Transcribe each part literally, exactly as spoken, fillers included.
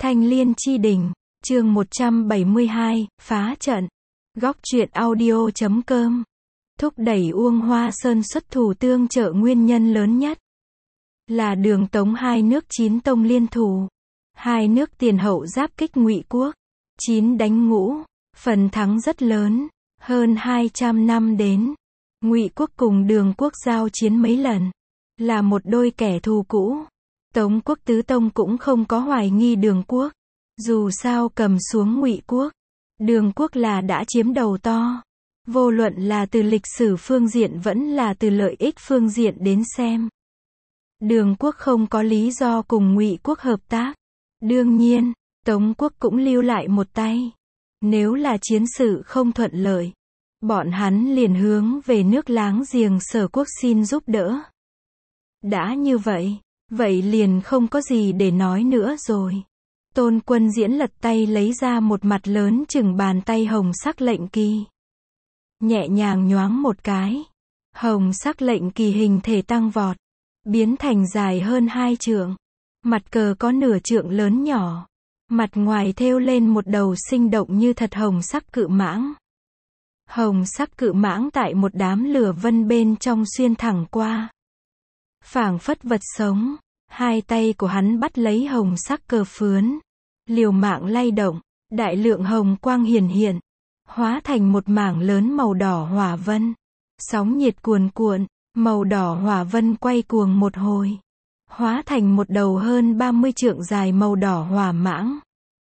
Thanh Liên Chi Đỉnh, chương một trăm bảy mươi hai, phá trận. Góc truyện audio chấm com. Thúc đẩy Uông Hoa Sơn xuất thủ tương trợ nguyên nhân lớn nhất là Đường Tống hai nước chín tông liên thủ. Hai nước tiền hậu giáp kích Ngụy quốc, chín đánh ngũ, phần thắng rất lớn, hơn hai trăm năm đến. Ngụy quốc cùng Đường quốc giao chiến mấy lần, là một đôi kẻ thù cũ. Tống quốc tứ tông cũng không có hoài nghi Đường quốc. Dù sao cầm xuống Ngụy quốc, Đường quốc là đã chiếm đầu to. Vô luận là từ lịch sử phương diện vẫn là từ lợi ích phương diện đến xem, Đường quốc không có lý do cùng Ngụy quốc hợp tác. Đương nhiên, Tống quốc cũng lưu lại một tay. Nếu là chiến sự không thuận lợi, bọn hắn liền hướng về nước láng giềng Sở quốc xin giúp đỡ. Đã như vậy, vậy liền không có gì để nói nữa rồi. Tôn Quân Diễn lật tay lấy ra một mặt lớn chừng bàn tay hồng sắc lệnh kỳ. Nhẹ nhàng nhoáng một cái. Hồng sắc lệnh kỳ hình thể tăng vọt, biến thành dài hơn hai trượng. Mặt cờ có nửa trượng lớn nhỏ. Mặt ngoài thêu lên một đầu sinh động như thật hồng sắc cự mãng. Hồng sắc cự mãng tại một đám lửa vân bên trong xuyên thẳng qua. Phảng phất vật sống. Hai tay của hắn bắt lấy hồng sắc cờ phướn, liều mạng lay động, đại lượng hồng quang hiển hiện, hóa thành một mảng lớn màu đỏ hỏa vân. Sóng nhiệt cuồn cuộn, màu đỏ hỏa vân quay cuồng một hồi, hóa thành một đầu hơn ba mươi trượng dài màu đỏ hỏa mãng.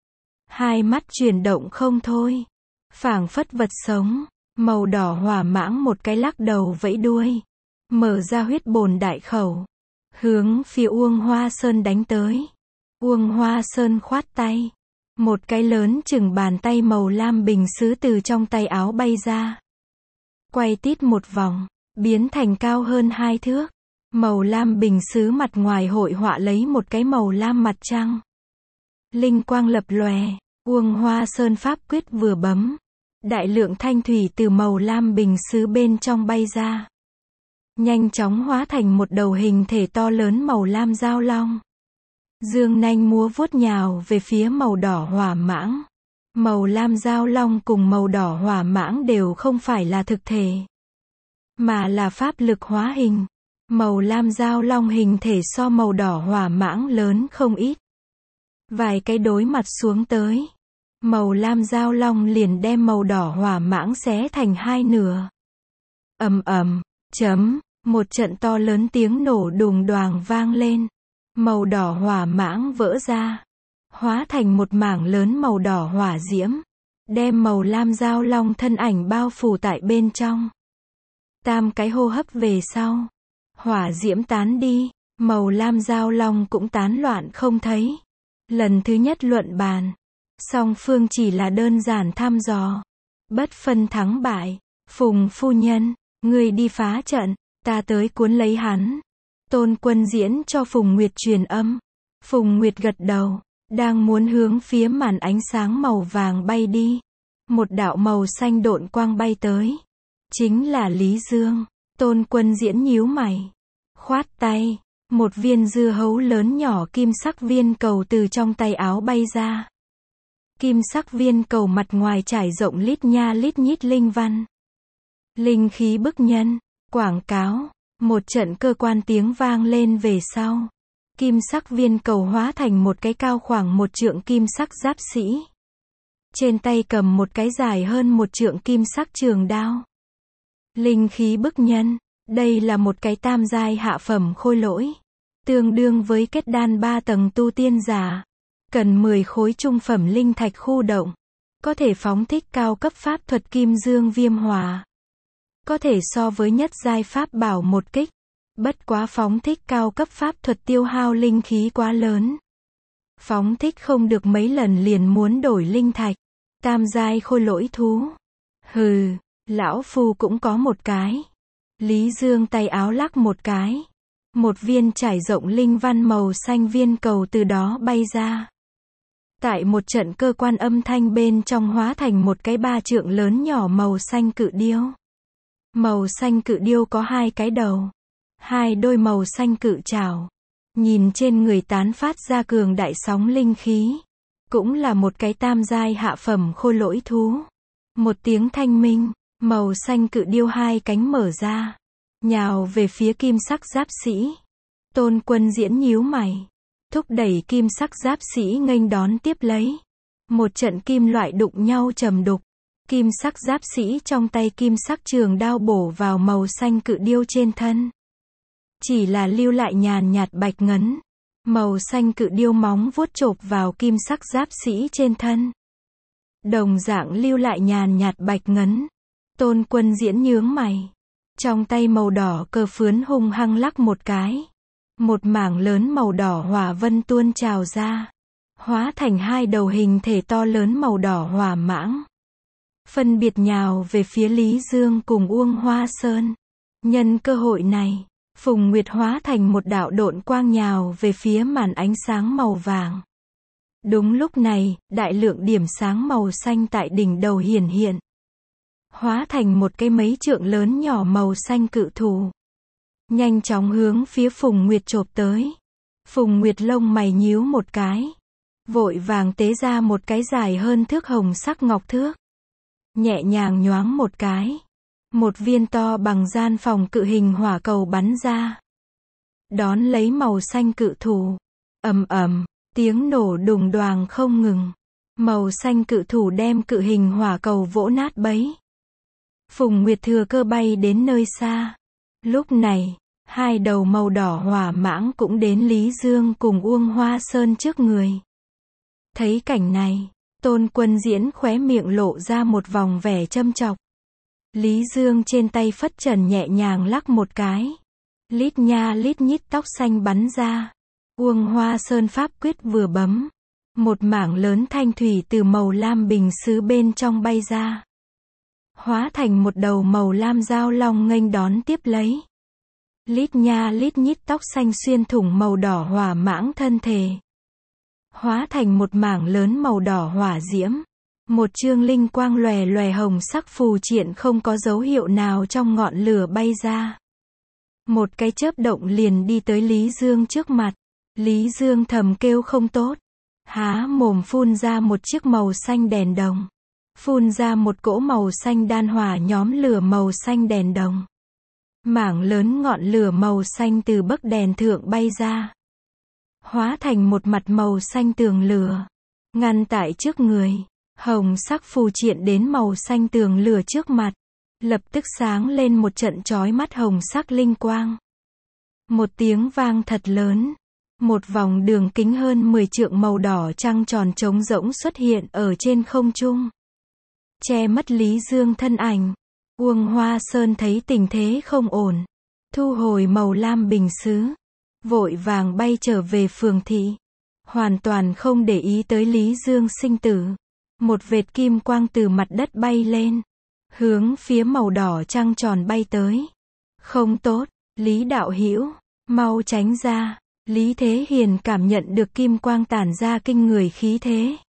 Hai mắt chuyển động không thôi, phảng phất vật sống, màu đỏ hỏa mãng một cái lắc đầu vẫy đuôi, mở ra huyết bồn đại khẩu, hướng phía Uông Hoa Sơn đánh tới. Uông Hoa Sơn khoát tay, một cái lớn chừng bàn tay màu lam bình sứ từ trong tay áo bay ra, quay tít một vòng, biến thành cao hơn hai thước. Màu lam bình sứ mặt ngoài hội họa lấy một cái màu lam mặt trăng, linh quang lập lòe. Uông Hoa Sơn pháp quyết vừa bấm, đại lượng thanh thủy từ màu lam bình sứ bên trong bay ra, nhanh chóng hóa thành một đầu hình thể to lớn màu lam dao long. Dương nanh múa vuốt nhào về phía màu đỏ hỏa mãng. Màu lam dao long cùng màu đỏ hỏa mãng đều không phải là thực thể, mà là pháp lực hóa hình. Màu lam dao long hình thể so màu đỏ hỏa mãng lớn không ít. Vài cái đối mặt xuống tới, màu lam dao long liền đem màu đỏ hỏa mãng xé thành hai nửa. Ầm ầm, chấm. Một trận to lớn tiếng nổ đùng đoàng vang lên. Màu đỏ hỏa mãng vỡ ra, hóa thành một mảng lớn màu đỏ hỏa diễm, đem màu lam dao long thân ảnh bao phủ tại bên trong. Tam cái hô hấp về sau, hỏa diễm tán đi, màu lam dao long cũng tán loạn không thấy. Lần thứ nhất luận bàn, song phương chỉ là đơn giản thăm dò, bất phân thắng bại. Phùng phu nhân, người đi phá trận, ta tới cuốn lấy hắn. Tôn Quân Diễn cho Phùng Nguyệt truyền âm. Phùng Nguyệt gật đầu, đang muốn hướng phía màn ánh sáng màu vàng bay đi. Một đạo màu xanh độn quang bay tới. Chính là Lý Dương. Tôn Quân Diễn nhíu mày, khoát tay, một viên dưa hấu lớn nhỏ kim sắc viên cầu từ trong tay áo bay ra. Kim sắc viên cầu mặt ngoài trải rộng lít nha lít nhít linh văn, linh khí bức nhân, quảng cáo. Một trận cơ quan tiếng vang lên về sau, kim sắc viên cầu hóa thành một cái cao khoảng một trượng kim sắc giáp sĩ. Trên tay cầm một cái dài hơn một trượng kim sắc trường đao. Linh khí bức nhân, đây là một cái tam giai hạ phẩm khôi lỗi, tương đương với kết đan ba tầng tu tiên giả. Cần mười khối trung phẩm linh thạch khu động, có thể phóng thích cao cấp pháp thuật kim dương viêm hỏa. Có thể so với nhất giai pháp bảo một kích. Bất quá phóng thích cao cấp pháp thuật tiêu hao linh khí quá lớn. Phóng thích không được mấy lần liền muốn đổi linh thạch. Tam giai khôi lỗi thú. Hừ, lão phu cũng có một cái. Lý Dương tay áo lắc một cái. Một viên trải rộng linh văn màu xanh viên cầu từ đó bay ra. Tại một trận cơ quan âm thanh bên trong hóa thành một cái ba trượng lớn nhỏ màu xanh cự điêu. Màu xanh cự điêu có hai cái đầu, hai đôi màu xanh cự trảo, nhìn trên người tán phát ra cường đại sóng linh khí. cũng là một cái tam giai hạ phẩm khôi lỗi thú. Một tiếng thanh minh, màu xanh cự điêu hai cánh mở ra, nhào về phía kim sắc giáp sĩ. Tôn Quân Diễn nhíu mày, thúc đẩy kim sắc giáp sĩ nghênh đón tiếp lấy. Một trận kim loại đụng nhau trầm đục, kim sắc giáp sĩ trong tay kim sắc trường đao bổ vào màu xanh cự điêu trên thân. Chỉ là lưu lại nhàn nhạt bạch ngấn. Màu xanh cự điêu móng vuốt chộp vào kim sắc giáp sĩ trên thân. Đồng dạng lưu lại nhàn nhạt bạch ngấn. Tôn Quân Diễn nhướng mày. Trong tay màu đỏ cờ phướn hung hăng lắc một cái. Một mảng lớn màu đỏ hỏa vân tuôn trào ra. Hóa thành hai đầu hình thể to lớn màu đỏ hỏa mãng. Phân biệt nhào về phía Lý Dương cùng Uông Hoa Sơn. Nhân cơ hội này, Phùng Nguyệt hóa thành một đạo độn quang nhào về phía màn ánh sáng màu vàng. Đúng lúc này, đại lượng điểm sáng màu xanh tại đỉnh đầu hiển hiện. Hóa thành một cái mấy trượng lớn nhỏ màu xanh cự thú. Nhanh chóng hướng phía Phùng Nguyệt chộp tới. Phùng Nguyệt lông mày nhíu một cái. Vội vàng tế ra một cái dài hơn thước hồng sắc ngọc thước. Nhẹ nhàng nhoáng một cái. Một viên to bằng gian phòng cự hình hỏa cầu bắn ra. Đón lấy màu xanh cự thú. Ầm ầm, tiếng nổ đùng đoàng không ngừng. Màu xanh cự thú đem cự hình hỏa cầu vỗ nát bấy. Phùng Nguyệt thừa cơ bay đến nơi xa. Lúc này, hai đầu màu đỏ hỏa mãng cũng đến Lý Dương cùng Uông Hoa Sơn trước người. Thấy cảnh này, Tôn Quân Diễn khóe miệng lộ ra một vòng vẻ châm chọc. Lý Dương trên tay phất trần nhẹ nhàng lắc một cái. Lít nha lít nhít tóc xanh bắn ra. Uông Hoa Sơn pháp quyết vừa bấm. Một mảng lớn thanh thủy từ màu lam bình sứ bên trong bay ra. Hóa thành một đầu màu lam dao long nghênh đón tiếp lấy. Lít nha lít nhít tóc xanh xuyên thủng màu đỏ hỏa mãng thân thể. Hóa thành một mảng lớn màu đỏ hỏa diễm. Một chương linh quang lòe lòe hồng sắc phù triện không có dấu hiệu nào trong ngọn lửa bay ra. Một cái chớp động liền đi tới Lý Dương trước mặt. Lý Dương thầm kêu không tốt. Há mồm phun ra một chiếc màu xanh đèn đồng. Phun ra một cỗ màu xanh đan hỏa nhóm lửa màu xanh đèn đồng. Mảng lớn ngọn lửa màu xanh từ bấc đèn thượng bay ra. Hóa thành một mặt màu xanh tường lửa. Ngăn tại trước người. Hồng sắc phù triện đến màu xanh tường lửa trước mặt. Lập tức sáng lên một trận chói mắt hồng sắc linh quang. Một tiếng vang thật lớn. Một vòng đường kính hơn mười trượng màu đỏ trăng tròn trống rỗng xuất hiện ở trên không trung. Che mất Lý Dương thân ảnh. Uông Hoa Sơn thấy tình thế không ổn. Thu hồi màu lam bình sứ. Vội vàng bay trở về phường thị. Hoàn toàn không để ý tới Lý Dương sinh tử. Một vệt kim quang từ mặt đất bay lên. Hướng phía màu đỏ trăng tròn bay tới. Không tốt, Lý đạo hữu, mau tránh ra. Lý Thế Hiền cảm nhận được kim quang tản ra kinh người khí thế.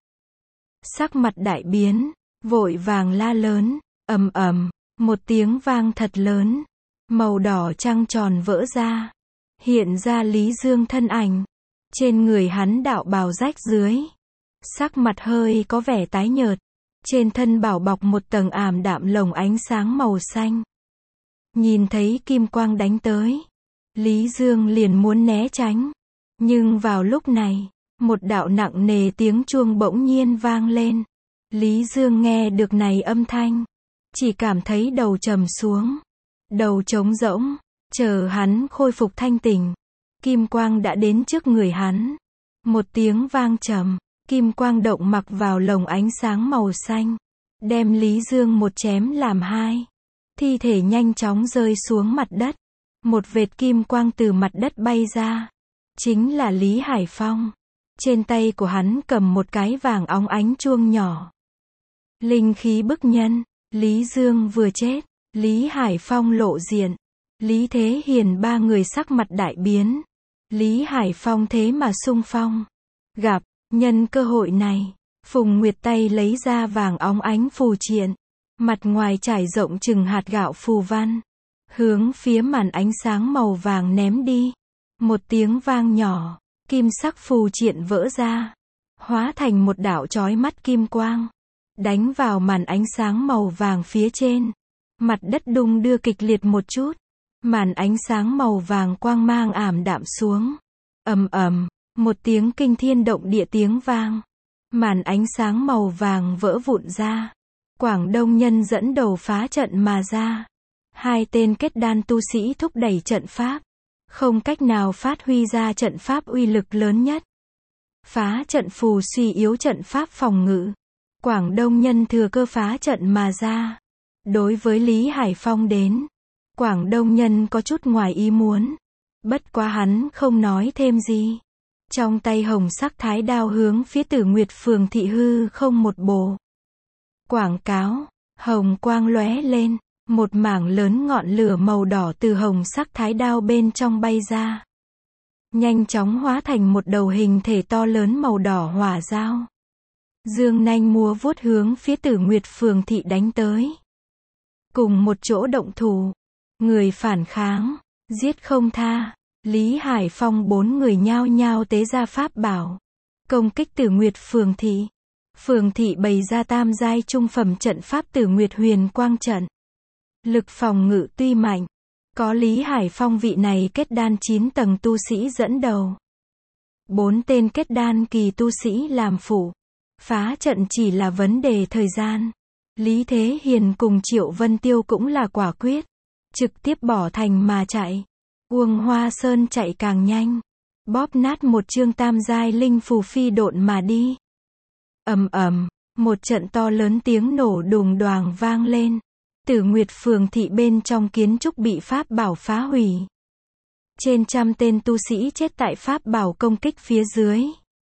Sắc mặt đại biến, vội vàng la lớn, ầm ầm, một tiếng vang thật lớn. Màu đỏ trăng tròn vỡ ra. Hiện ra Lý Dương thân ảnh. Trên người hắn đạo bào rách dưới. Sắc mặt hơi có vẻ tái nhợt. Trên thân bảo bọc một tầng ảm đạm lồng ánh sáng màu xanh. Nhìn thấy kim quang đánh tới. Lý Dương liền muốn né tránh. Nhưng vào lúc này, một đạo nặng nề tiếng chuông bỗng nhiên vang lên. Lý Dương nghe được này âm thanh. Chỉ cảm thấy đầu trầm xuống. Đầu trống rỗng. Chờ hắn khôi phục thanh tỉnh. Kim quang đã đến trước người hắn. Một tiếng vang trầm. Kim quang động mặc vào lồng ánh sáng màu xanh. Đem Lý Dương một chém làm hai. Thi thể nhanh chóng rơi xuống mặt đất. Một vệt kim quang từ mặt đất bay ra. Chính là Lý Hải Phong. Trên tay của hắn cầm một cái vàng óng ánh chuông nhỏ. Linh khí bức nhân. Lý Dương vừa chết. Lý Hải Phong lộ diện. Lý Thế Hiền ba người sắc mặt đại biến. Lý Hải Phong thế mà xung phong. Gặp. Nhân cơ hội này, Phùng Nguyệt tay lấy ra vàng óng ánh phù triện. Mặt ngoài trải rộng chừng hạt gạo phù văn. Hướng phía màn ánh sáng màu vàng ném đi. Một tiếng vang nhỏ, kim sắc phù triện vỡ ra. hóa thành một đạo chói mắt kim quang, đánh vào màn ánh sáng màu vàng phía trên. Mặt đất đung đưa kịch liệt một chút, màn ánh sáng màu vàng quang mang ảm đạm xuống. Ầm ầm, một tiếng kinh thiên động địa tiếng vang. Màn ánh sáng màu vàng vỡ vụn ra. Quảng Đông Nhân dẫn đầu phá trận mà ra. Hai tên kết đan tu sĩ thúc đẩy trận pháp, không cách nào phát huy ra trận pháp uy lực lớn nhất. Phá trận phù suy yếu trận pháp phòng ngự. Quảng Đông Nhân thừa cơ phá trận mà ra. Đối với Lý Hải Phong đến, Quảng Đông Nhân có chút ngoài ý muốn. Bất quá hắn không nói thêm gì. Trong tay hồng sắc thái đao hướng phía Tử Nguyệt Phường thị hư không một bổ. Quảng cáo, hồng quang lóe lên, một mảng lớn ngọn lửa màu đỏ từ hồng sắc thái đao bên trong bay ra. Nhanh chóng hóa thành một đầu hình thể to lớn màu đỏ hỏa dao. Dương nanh múa vuốt hướng phía Tử Nguyệt Phường thị đánh tới. Cùng một chỗ động thủ, người phản kháng, giết không tha. Lý Hải Phong bốn người nhao nhao tế ra pháp bảo, công kích Tử Nguyệt Phường thị. Phường thị bày ra tam giai trung phẩm trận pháp Tử Nguyệt Huyền Quang trận. Lực phòng ngự tuy mạnh, có Lý Hải Phong vị này kết đan chín tầng tu sĩ dẫn đầu. Bốn tên kết đan kỳ tu sĩ làm phụ. Phá trận chỉ là vấn đề thời gian. Lý Thế Hiền cùng Triệu Vân Tiêu cũng là quả quyết, trực tiếp bỏ thành mà chạy. Uông Hoa Sơn chạy càng nhanh, bóp nát một chương tam giai linh phù phi độn mà đi. Ầm ầm, một trận to lớn tiếng nổ đùng đoàng vang lên. Tử Nguyệt Phường thị bên trong kiến trúc bị pháp bảo phá hủy. Trên trăm tên tu sĩ chết tại pháp bảo công kích phía dưới.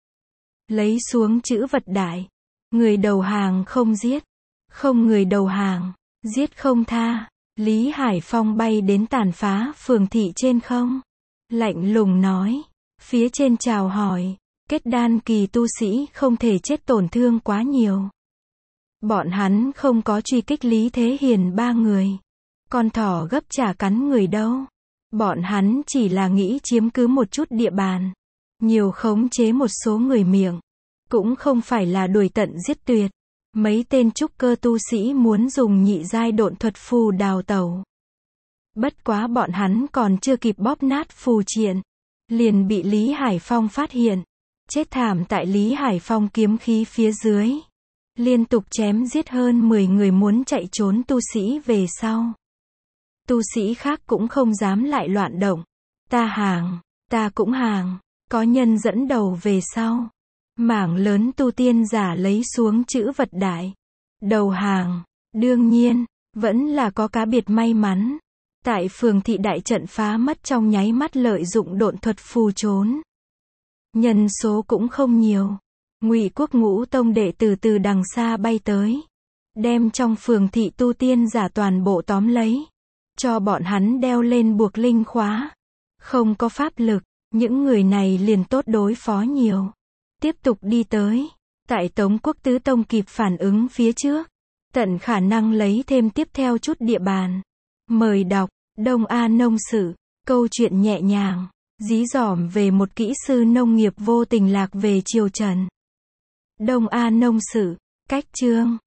Lấy xuống chữ vật đại. Người đầu hàng không giết. Không người đầu hàng, giết không tha. Lý Hải Phong bay đến tàn phá phường thị trên không. Lạnh lùng nói. Phía trên chào hỏi. Kết đan kỳ tu sĩ không thể chết tổn thương quá nhiều. Bọn hắn không có truy kích Lý Thế Hiền ba người. Con thỏ gấp chả cắn người đâu. Bọn hắn chỉ là nghĩ chiếm cứ một chút địa bàn. Nhiều khống chế một số người miệng. Cũng không phải là đuổi tận giết tuyệt. Mấy tên trúc cơ tu sĩ muốn dùng nhị giai độn thuật phù đào tẩu. Bất quá bọn hắn còn chưa kịp bóp nát phù triện, liền bị Lý Hải Phong phát hiện. Chết thảm tại Lý Hải Phong kiếm khí phía dưới. Liên tục chém giết hơn mười người muốn chạy trốn tu sĩ về sau. Tu sĩ khác cũng không dám lại loạn động. Ta hàng, ta cũng hàng, có nhân dẫn đầu về sau. Mảng lớn tu tiên giả lấy xuống chữ vật đại. Đầu hàng, đương nhiên, vẫn là có cá biệt may mắn. Tại phường thị đại trận phá mất trong nháy mắt lợi dụng độn thuật phù trốn. Nhân số cũng không nhiều. Ngụy Quốc Ngũ Tông đệ tử từ đằng xa bay tới. Đem trong phường thị tu tiên giả toàn bộ tóm lấy. Cho bọn hắn đeo lên buộc linh khóa. Không có pháp lực, những người này liền tốt đối phó nhiều. Tiếp tục đi tới. Tại Tống Quốc Tứ Tông kịp phản ứng phía trước. Tận khả năng lấy thêm tiếp theo chút địa bàn. Mời đọc, Đông A Nông Sự, câu chuyện nhẹ nhàng, dí dỏm về một kỹ sư nông nghiệp vô tình lạc về triều Trần. Đông A Nông Sự, cách chương.